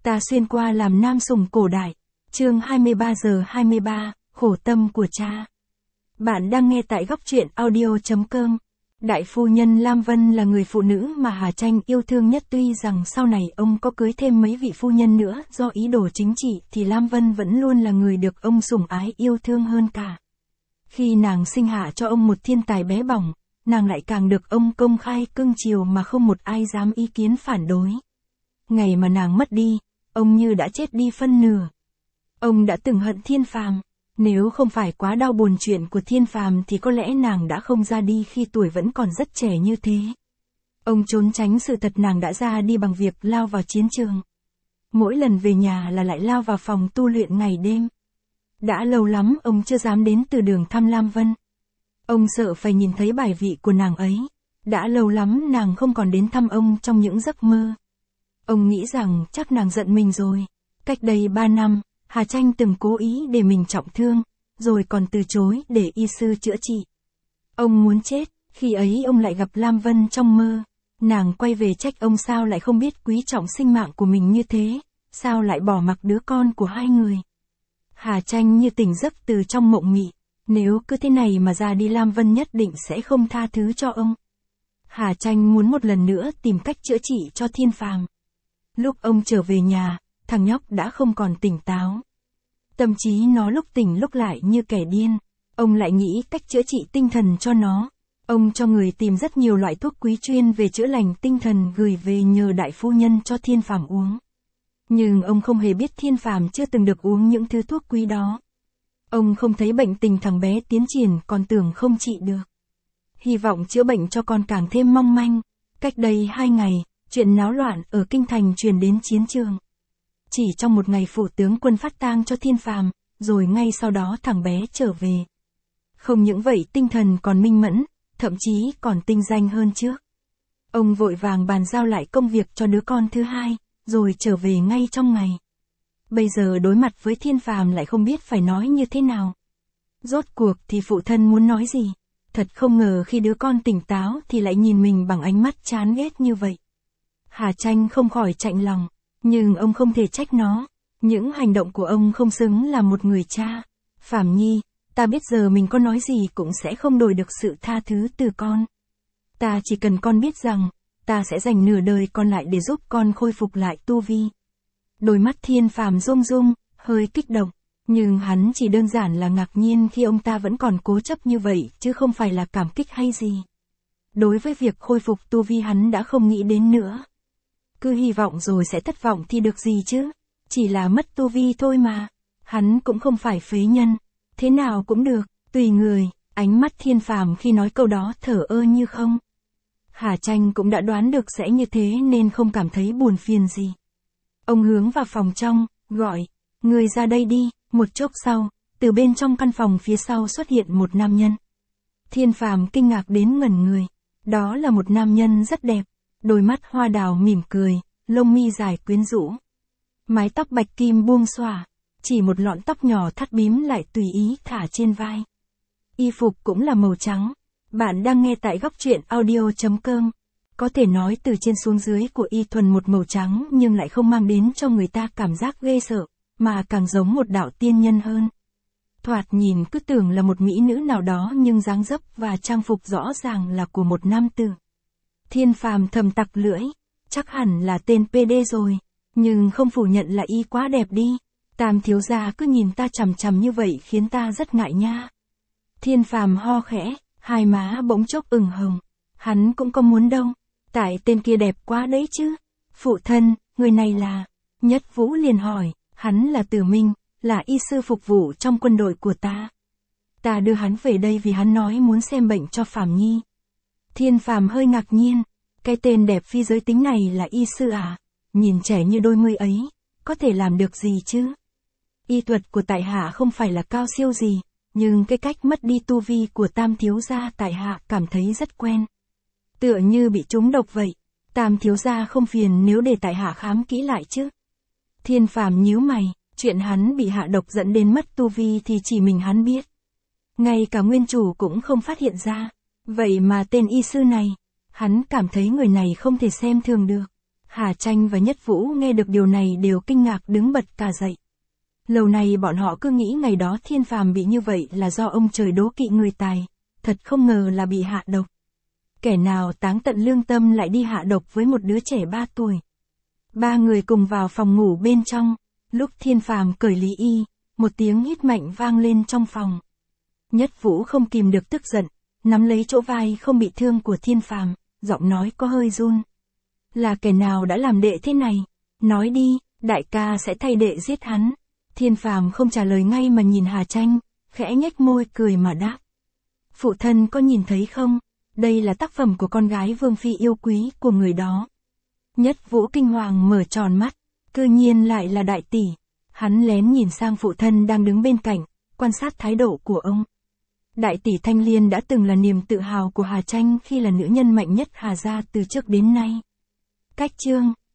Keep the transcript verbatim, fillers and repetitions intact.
Ta xuyên qua làm nam sủng cổ đại. Chương hai mươi ba giờ hai mươi ba, khổ tâm của cha. Bạn đang nghe tại góc truyện audio chấm com. Đại phu nhân Lam Vân là người phụ nữ mà Hà Tranh yêu thương nhất, tuy rằng sau này ông có cưới thêm mấy vị phu nhân nữa do ý đồ chính trị thì Lam Vân vẫn luôn là người được ông sủng ái yêu thương hơn cả. Khi nàng sinh hạ cho ông một thiên tài bé bỏng, nàng lại càng được ông công khai cưng chiều mà không một ai dám ý kiến phản đối. Ngày mà nàng mất đi, ông như đã chết đi phân nửa. Ông đã từng hận Thiên Phàm, nếu không phải quá đau buồn chuyện của Thiên Phàm thì có lẽ nàng đã không ra đi khi tuổi vẫn còn rất trẻ như thế. Ông trốn tránh sự thật nàng đã ra đi bằng việc lao vào chiến trường. Mỗi lần về nhà là lại lao vào phòng tu luyện ngày đêm. Đã lâu lắm ông chưa dám đến từ đường thăm Lam Vân. Ông sợ phải nhìn thấy bài vị của nàng ấy. Đã lâu lắm nàng không còn đến thăm ông trong những giấc mơ. Ông nghĩ rằng chắc nàng giận mình rồi. Cách đây ba năm, Hà Tranh từng cố ý để mình trọng thương, rồi còn từ chối để y sư chữa trị. Ông muốn chết, khi ấy ông lại gặp Lam Vân trong mơ. Nàng quay về trách ông sao lại không biết quý trọng sinh mạng của mình như thế, sao lại bỏ mặc đứa con của hai người. Hà Tranh như tỉnh giấc từ trong mộng mị, nếu cứ thế này mà ra đi Lam Vân nhất định sẽ không tha thứ cho ông. Hà Tranh muốn một lần nữa tìm cách chữa trị cho Thiên Phàm. Lúc ông trở về nhà, thằng nhóc đã không còn tỉnh táo. Tâm trí nó lúc tỉnh lúc lại như kẻ điên. Ông lại nghĩ cách chữa trị tinh thần cho nó. Ông cho người tìm rất nhiều loại thuốc quý chuyên về chữa lành tinh thần gửi về nhờ đại phu nhân cho Thiên Phàm uống. Nhưng ông không hề biết Thiên Phàm chưa từng được uống những thứ thuốc quý đó. Ông không thấy bệnh tình thằng bé tiến triển còn tưởng không trị được. Hy vọng chữa bệnh cho con càng thêm mong manh. Cách đây hai ngày, chuyện náo loạn ở Kinh Thành truyền đến chiến trường. Chỉ trong một ngày phủ tướng quân phát tang cho Thiên Phàm, rồi ngay sau đó thằng bé trở về. Không những vậy tinh thần còn minh mẫn, thậm chí còn tinh danh hơn trước. Ông vội vàng bàn giao lại công việc cho đứa con thứ hai, rồi trở về ngay trong ngày. Bây giờ đối mặt với Thiên Phàm lại không biết phải nói như thế nào. Rốt cuộc thì phụ thân muốn nói gì? Thật không ngờ khi đứa con tỉnh táo thì lại nhìn mình bằng ánh mắt chán ghét như vậy. Hà Tranh không khỏi chạnh lòng, nhưng ông không thể trách nó. Những hành động của ông không xứng là một người cha. Phàm Nhi, ta biết giờ mình có nói gì cũng sẽ không đổi được sự tha thứ từ con. Ta chỉ cần con biết rằng, ta sẽ dành nửa đời còn lại để giúp con khôi phục lại tu vi. Đôi mắt Thiên Phàm rung rung, hơi kích động, nhưng hắn chỉ đơn giản là ngạc nhiên khi ông ta vẫn còn cố chấp như vậy, chứ không phải là cảm kích hay gì. Đối với việc khôi phục tu vi hắn đã không nghĩ đến nữa. Cứ hy vọng rồi sẽ thất vọng thì được gì chứ, chỉ là mất tu vi thôi mà. Hắn cũng không phải phế nhân, thế nào cũng được, tùy người. Ánh mắt Thiên Phàm khi nói câu đó thở ơ như không. Hà Tranh cũng đã đoán được sẽ như thế nên không cảm thấy buồn phiền gì. Ông hướng vào phòng trong, gọi, người ra đây đi. Một chốc sau, từ bên trong căn phòng phía sau xuất hiện một nam nhân. Thiên Phàm kinh ngạc đến ngẩn người. Đó là một nam nhân rất đẹp, đôi mắt hoa đào mỉm cười, lông mi dài quyến rũ. Mái tóc bạch kim buông xõa, chỉ một lọn tóc nhỏ thắt bím lại tùy ý thả trên vai. Y phục cũng là màu trắng. Bạn đang nghe tại góc truyện audio chấm com. Có thể nói từ trên xuống dưới của y thuần một màu trắng nhưng lại không mang đến cho người ta cảm giác ghê sợ, mà càng giống một đạo tiên nhân hơn. Thoạt nhìn cứ tưởng là một mỹ nữ nào đó nhưng dáng dấp và trang phục rõ ràng là của một nam tử. Thiên Phàm thầm tặc lưỡi, chắc hẳn là tên pê đê rồi, nhưng không phủ nhận là y quá đẹp đi. Tam thiếu gia cứ nhìn ta chằm chằm như vậy khiến ta rất ngại nha. Thiên Phàm ho khẽ, hai má bỗng chốc ửng hồng. Hắn cũng có muốn đâu, tại tên kia đẹp quá đấy chứ. Phụ thân, người này là... Nhất Vũ liền hỏi, hắn là Tử Minh, là y sư phục vụ trong quân đội của ta. Ta đưa hắn về đây vì hắn nói muốn xem bệnh cho Phàm Nhi. Thiên Phàm hơi ngạc nhiên, cái tên đẹp phi giới tính này là y sư à? Nhìn trẻ như đôi mươi ấy, có thể làm được gì chứ? Y thuật của tại hạ không phải là cao siêu gì, nhưng cái cách mất đi tu vi của Tam thiếu gia tại hạ cảm thấy rất quen. Tựa như bị trúng độc vậy. Tam thiếu gia không phiền nếu để tại hạ khám kỹ lại chứ? Thiên Phàm nhíu mày, chuyện hắn bị hạ độc dẫn đến mất tu vi thì chỉ mình hắn biết. Ngay cả nguyên chủ cũng không phát hiện ra. Vậy mà tên y sư này, hắn cảm thấy người này không thể xem thường được. Hà Tranh và Nhất Vũ nghe được điều này đều kinh ngạc đứng bật cả dậy. Lâu nay bọn họ cứ nghĩ ngày đó Thiên Phàm bị như vậy là do ông trời đố kỵ người tài, thật không ngờ là bị hạ độc. Kẻ nào táng tận lương tâm lại đi hạ độc với một đứa trẻ ba tuổi. Ba người cùng vào phòng ngủ bên trong, lúc Thiên Phàm cởi lý y, một tiếng hít mạnh vang lên trong phòng. Nhất Vũ không kìm được tức giận, nắm lấy chỗ vai không bị thương của Thiên Phàm, giọng nói có hơi run. Là kẻ nào đã làm đệ thế này? Nói đi, đại ca sẽ thay đệ giết hắn. Thiên Phàm không trả lời ngay mà nhìn Hà Tranh, khẽ nhếch môi cười mà đáp. Phụ thân có nhìn thấy không? Đây là tác phẩm của con gái vương phi yêu quý của người đó. Nhất Vũ kinh hoàng mở tròn mắt, cư nhiên lại là đại tỷ. Hắn lén nhìn sang phụ thân đang đứng bên cạnh, quan sát thái độ của ông. Đại tỷ Thanh Liên đã từng là niềm tự hào của Hà Tranh khi là nữ nhân mạnh nhất Hà gia từ trước đến nay. Cách chương